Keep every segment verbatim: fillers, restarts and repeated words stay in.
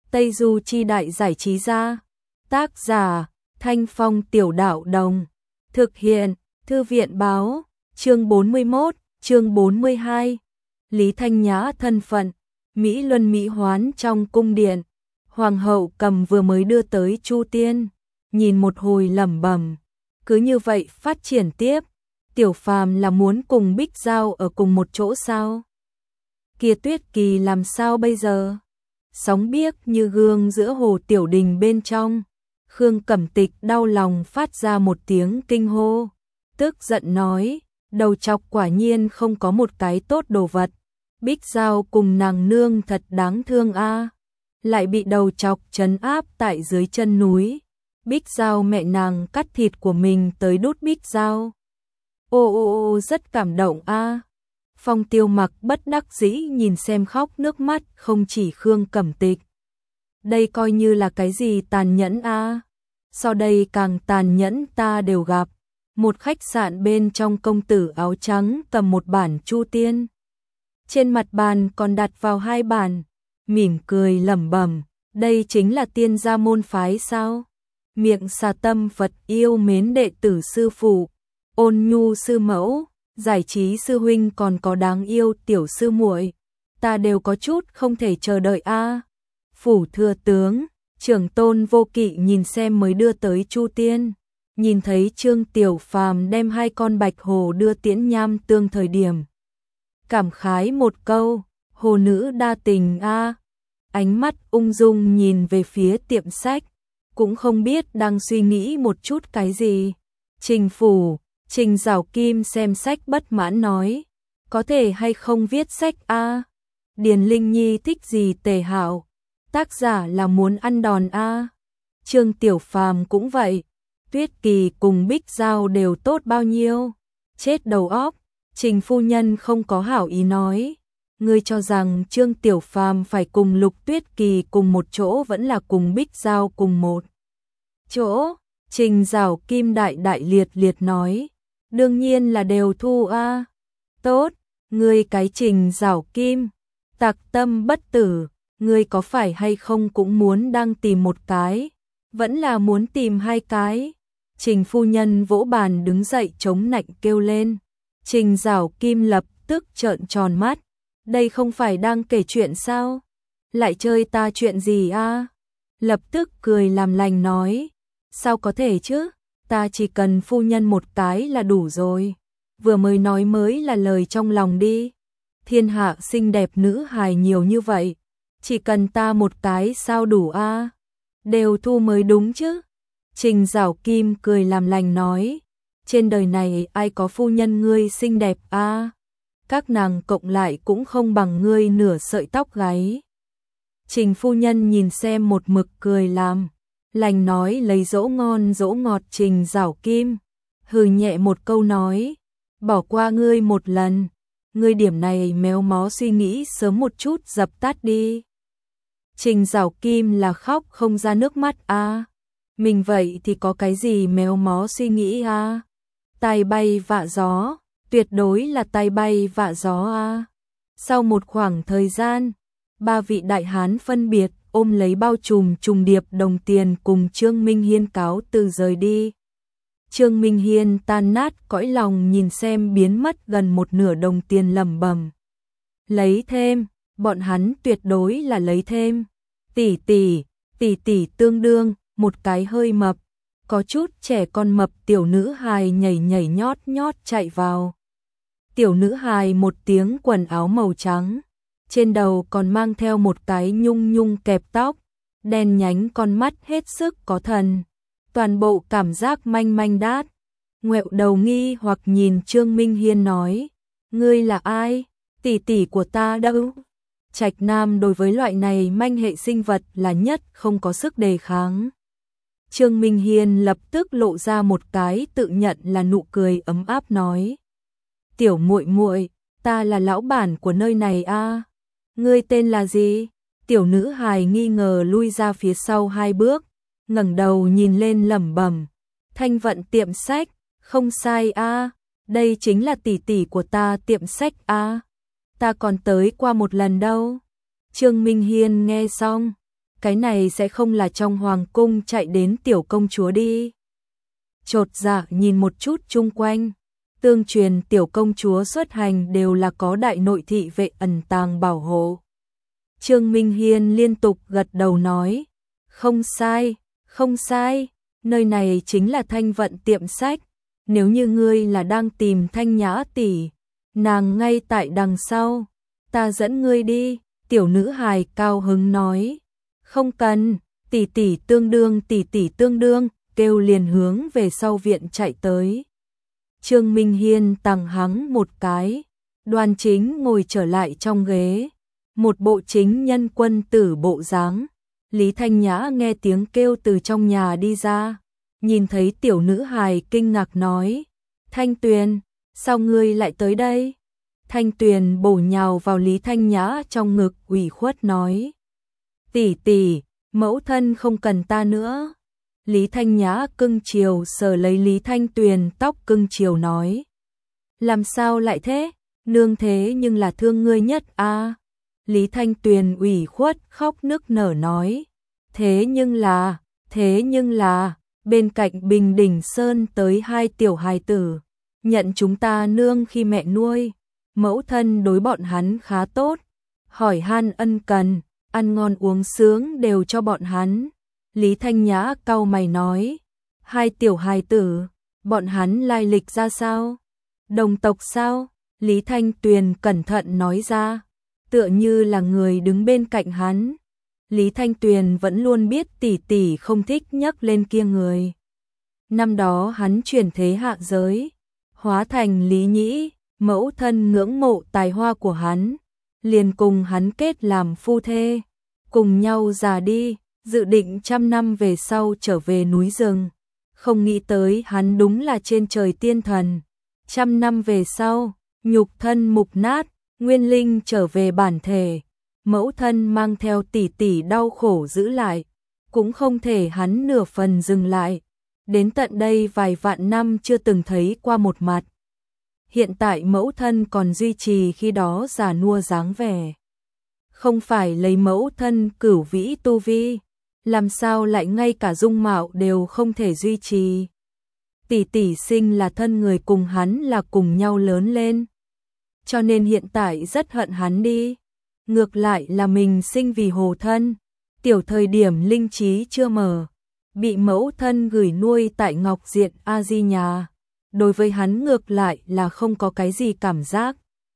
Tây Du Chi Đại Giải Trí Gia. Tác giả Thanh Phong Tiểu Đạo Đồng. Thực hiện Thư viện Báo. Chương bốn mươi mốt, chương bốn mươi hai. Lý Thanh Nhã thân phận. Mỹ Luân Mỹ Hoán trong cung điện. Hoàng hậu cầm vừa mới đưa tới Chu Tiên, nhìn một hồi lẩm bẩm, cứ như vậy phát triển tiếp, Tiểu Phàm là muốn cùng Bích Giao ở cùng một chỗ sao? Kia Tuyết Kỳ làm sao bây giờ? Sóng biếc như gương giữa hồ tiểu đình bên trong. Khương Cẩm Tịch đau lòng phát ra một tiếng kinh hô, tức giận nói, đầu chọc quả nhiên không có một cái tốt đồ vật. Bích Giao cùng nàng nương thật đáng thương a, lại bị đầu chọc trấn áp tại dưới chân núi. Bích Giao mẹ nàng cắt thịt của mình tới đút Bích Giao. Ô ô ô rất cảm động a. Phong Tiêu Mặc bất đắc dĩ nhìn xem khóc nước mắt không chỉ Khương Cẩm Tịch. Đây coi như là cái gì tàn nhẫn a. Sau đây càng tàn nhẫn ta đều gặp. Một khách sạn bên trong công tử áo trắng cầm một bản Chu Tiên. Trên mặt bàn còn đặt vào hai bản, mỉm cười lẩm bẩm, đây chính là Tiên gia môn phái sao? Miệng xà tâm Phật yêu mến đệ tử sư phụ, ôn nhu sư mẫu, giải trí sư huynh còn có đáng yêu tiểu sư muội, ta đều có chút không thể chờ đợi a. Phủ thừa tướng, trưởng tôn Vô Kỵ nhìn xem mới đưa tới Chu Tiên, nhìn thấy Trương Tiểu Phàm đem hai con bạch hồ đưa Tiễn Nham Tương thời điểm, cảm khái một câu, hồ nữ đa tình a. Ánh mắt ung dung nhìn về phía tiệm sách, cũng không biết đang suy nghĩ một chút cái gì. Trình phủ, Trình Giảo Kim xem sách bất mãn nói, có thể hay không viết sách a? Điền Linh Nhi thích gì tề hạo, tác giả là muốn ăn đòn a. Trương Tiểu Phàm cũng vậy, Tuyết Kỳ cùng Bích Giao đều tốt bao nhiêu, chết đầu óc. Trình phu nhân không có hảo ý nói, ngươi cho rằng Trương Tiểu Phàm phải cùng Lục Tuyết Kỳ cùng một chỗ vẫn là cùng Bích Giao cùng một chỗ. Trình Giảo Kim đại đại liệt liệt nói, đương nhiên là đều thu a. Tốt, ngươi cái Trình Giảo Kim, tặc tâm bất tử, ngươi có phải hay không cũng muốn đang tìm một cái, vẫn là muốn tìm hai cái. Trình phu nhân vỗ bàn đứng dậy chống nạnh kêu lên. Trình Giảo Kim lập tức trợn tròn mắt, đây không phải đang kể chuyện sao? Lại chơi ta chuyện gì a? Lập tức cười làm lành nói, sao có thể chứ, ta chỉ cần phu nhân một cái là đủ rồi. Vừa mới nói mới là lời trong lòng đi. Thiên hạ xinh đẹp nữ hài nhiều như vậy, chỉ cần ta một cái sao đủ a? Đều thu mới đúng chứ. Trình Giảo Kim cười làm lành nói, trên đời này ai có phu nhân ngươi xinh đẹp a? À? Các nàng cộng lại cũng không bằng ngươi nửa sợi tóc gáy. Trình phu nhân nhìn xem một mực cười làm lành nói lấy dỗ ngon dỗ ngọt Trình Giảo Kim, hừ nhẹ một câu nói, bỏ qua ngươi một lần, ngươi điểm này méo mó suy nghĩ sớm một chút dập tắt đi. Trình Giảo Kim là khóc không ra nước mắt a. À? Mình vậy thì có cái gì méo mó suy nghĩ a? À? Tai bay vạ gió, tuyệt đối là tai bay vạ gió a. À. Sau một khoảng thời gian, ba vị đại hán phân biệt ôm lấy bao trùm trùng điệp đồng tiền cùng Trương Minh Hiên cáo từ rời đi. Trương Minh Hiên tan nát cõi lòng nhìn xem biến mất gần một nửa đồng tiền lẩm bẩm, lấy thêm, bọn hắn tuyệt đối là lấy thêm. Tỷ tỷ, tỷ tỷ tương đương một cái hơi mập, có chút trẻ con mập tiểu nữ hài nhảy nhảy nhót nhót chạy vào. Tiểu nữ hài một tiếng quần áo màu trắng, trên đầu còn mang theo một cái nhung nhung kẹp tóc, đen nhánh con mắt hết sức có thần, toàn bộ cảm giác manh manh đát. Ngoẹo đầu nghi hoặc nhìn Trương Minh Hiên nói, ngươi là ai? Tỷ tỷ của ta đâu? Trạch Nam đối với loại này manh hệ sinh vật là nhất không có sức đề kháng. Trương Minh Hiên lập tức lộ ra một cái tự nhận là nụ cười ấm áp nói, tiểu muội muội, ta là lão bản của nơi này a. À? Ngươi tên là gì? Tiểu nữ hài nghi ngờ lui ra phía sau hai bước, ngẩng đầu nhìn lên lẩm bẩm, Thanh Vận tiệm sách, không sai a, à? Đây chính là tỷ tỷ của ta tiệm sách a. À? Ta còn tới qua một lần đâu. Trương Minh Hiên nghe xong, cái này sẽ không là trong hoàng cung chạy đến tiểu công chúa đi. Chột dạ nhìn một chút chung quanh, tương truyền tiểu công chúa xuất hành đều là có đại nội thị vệ ẩn tàng bảo hộ. Trương Minh Hiên liên tục gật đầu nói, không sai, không sai, nơi này chính là Thanh Vận tiệm sách, nếu như ngươi là đang tìm Thanh Nhã tỷ, nàng ngay tại đằng sau, ta dẫn ngươi đi, tiểu nữ hài cao hứng nói, không cần, tỷ tỷ tương đương tỷ tỷ tương đương, kêu liền hướng về sau viện chạy tới. Trương Minh Hiên tằng hắng một cái, Đoan Chính ngồi trở lại trong ghế, một bộ chính nhân quân tử bộ dáng. Lý Thanh Nhã nghe tiếng kêu từ trong nhà đi ra, nhìn thấy tiểu nữ hài kinh ngạc nói, Thanh Tuyền, sao ngươi lại tới đây? Thanh Tuyền bổ nhào vào Lý Thanh Nhã trong ngực ủy khuất nói, tỷ tỷ, mẫu thân không cần ta nữa. Lý Thanh Nhã cưng chiều sờ lấy Lý Thanh Tuyền tóc cưng chiều nói, làm sao lại thế, nương thế nhưng là thương ngươi nhất a. Lý Thanh Tuyền ủy khuất khóc nức nở nói, thế nhưng là, thế nhưng là, bên cạnh Bình Đỉnh Sơn tới hai tiểu hài tử, nhận chúng ta nương khi mẹ nuôi, mẫu thân đối bọn hắn khá tốt, hỏi han ân cần, ăn ngon uống sướng đều cho bọn hắn. Lý Thanh Nhã cau mày nói, hai tiểu hài tử, bọn hắn lai lịch ra sao? Đồng tộc sao? Lý Thanh Tuyền cẩn thận nói ra, tựa như là người đứng bên cạnh hắn. Lý Thanh Tuyền vẫn luôn biết tỷ tỷ không thích nhắc lên kia người. Năm đó hắn chuyển thế hạ giới, hóa thành Lý Nhĩ, mẫu thân ngưỡng mộ tài hoa của hắn, liền cùng hắn kết làm phu thê, cùng nhau già đi, dự định trăm năm về sau trở về núi rừng. Không nghĩ tới hắn đúng là trên trời tiên thần. Trăm năm về sau, nhục thân mục nát, nguyên linh trở về bản thể, mẫu thân mang theo tỷ tỷ đau khổ giữ lại, cũng không thể hắn nửa phần dừng lại. Đến tận đây vài vạn năm chưa từng thấy qua một mặt. Hiện tại mẫu thân còn duy trì khi đó già nua dáng vẻ. Không phải lấy mẫu thân cửu vĩ tu vi, làm sao lại ngay cả dung mạo đều không thể duy trì. Tỷ tỷ sinh là thân người cùng hắn là cùng nhau lớn lên, cho nên hiện tại rất hận hắn đi. Ngược lại là mình sinh vì hồ thân, tiểu thời điểm linh trí chưa mở, bị mẫu thân gửi nuôi tại Ngọc Diện A Di nhà, đối với hắn ngược lại là không có cái gì cảm giác.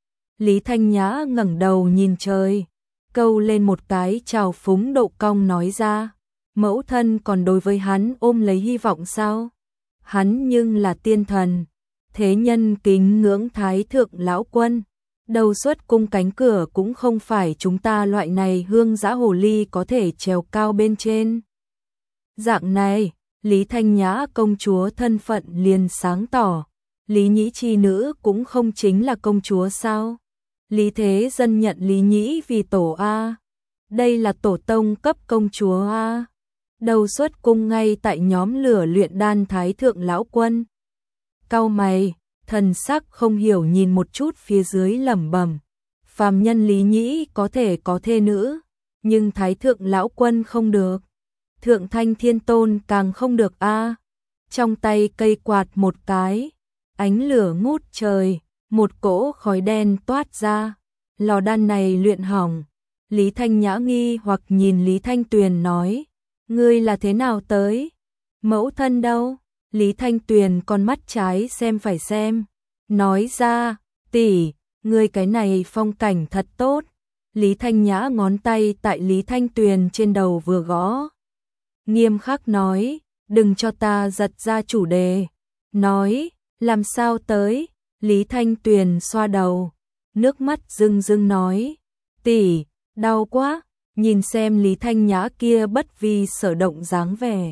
Lý Thanh Nhã ngẩng đầu nhìn trời, câu lên một cái trào phúng độ cong nói ra, mẫu thân còn đối với hắn ôm lấy hy vọng sao? Hắn nhưng là tiên thần, thế nhân kính ngưỡng thái thượng lão quân, đầu xuất cung cánh cửa cũng không phải chúng ta loại này hương dã hồ ly có thể trèo cao bên trên. Dạng này, Lý Thanh Nhã công chúa thân phận liền sáng tỏ, Lý Nhĩ chi nữ cũng không chính là công chúa sao? Lý Thế Dân nhận Lý Nhĩ vì tổ A, đây là tổ tông cấp công chúa A. Đầu xuất cung ngay tại nhóm lửa luyện đan thái thượng lão quân. Cau mày, thần sắc không hiểu nhìn một chút phía dưới lẩm bẩm, phàm nhân Lý Nhĩ có thể có thê nữ, nhưng thái thượng lão quân không được. Thượng Thanh Thiên Tôn càng không được a. Trong tay cây quạt một cái, ánh lửa ngút trời, một cỗ khói đen toát ra. Lò đan này luyện hỏng. Lý Thanh Nhã nghi hoặc nhìn Lý Thanh Tuyền nói, ngươi là thế nào tới? Mẫu thân đâu? Lý Thanh Tuyền con mắt trái xem phải xem, nói ra, tỷ, ngươi cái này phong cảnh thật tốt. Lý Thanh Nhã ngón tay tại Lý Thanh Tuyền trên đầu vừa gõ, nghiêm khắc nói, đừng cho ta giật ra chủ đề. Nói, làm sao tới? Lý Thanh Tuyền xoa đầu, nước mắt rưng rưng nói, tỷ, đau quá. Nhìn xem Lý Thanh Nhã kia bất vi sở động dáng vẻ,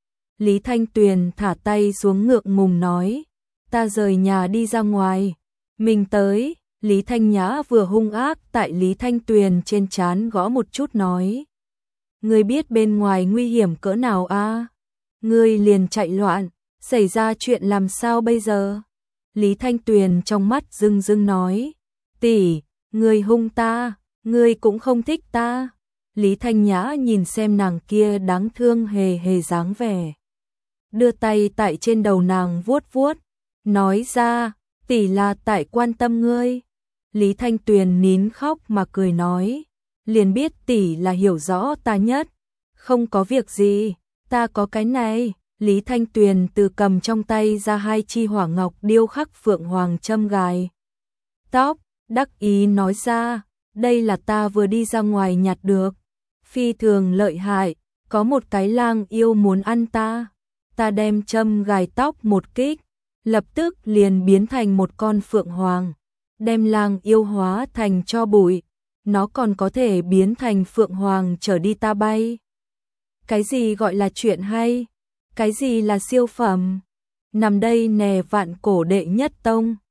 Lý Thanh Tuyền thả tay xuống ngượng ngùng nói, ta rời nhà đi ra ngoài, mình tới. Lý Thanh Nhã vừa hung ác tại Lý Thanh Tuyền trên trán gõ một chút nói, ngươi biết bên ngoài nguy hiểm cỡ nào a? À? Ngươi liền chạy loạn, xảy ra chuyện làm sao bây giờ? Lý Thanh Tuyền trong mắt rưng rưng nói, tỷ, ngươi hung ta, ngươi cũng không thích ta. Lý Thanh Nhã nhìn xem nàng kia đáng thương hề hề dáng vẻ. Đưa tay tại trên đầu nàng vuốt vuốt, nói ra, tỷ là tại quan tâm ngươi. Lý Thanh Tuyền nín khóc mà cười nói, liền biết tỷ là hiểu rõ ta nhất. Không có việc gì, ta có cái này. Lý Thanh Tuyền từ cầm trong tay ra hai chi hỏa ngọc điêu khắc phượng hoàng châm gài tóc, đắc ý nói ra, đây là ta vừa đi ra ngoài nhặt được, phi thường lợi hại, có một cái lang yêu muốn ăn ta. Ta đem châm gài tóc một kích, lập tức liền biến thành một con phượng hoàng, đem lang yêu hóa thành tro bụi, nó còn có thể biến thành phượng hoàng trở đi ta bay. Cái gì gọi là chuyện hay? Cái gì là siêu phẩm? Nằm đây nè vạn cổ đệ nhất tông.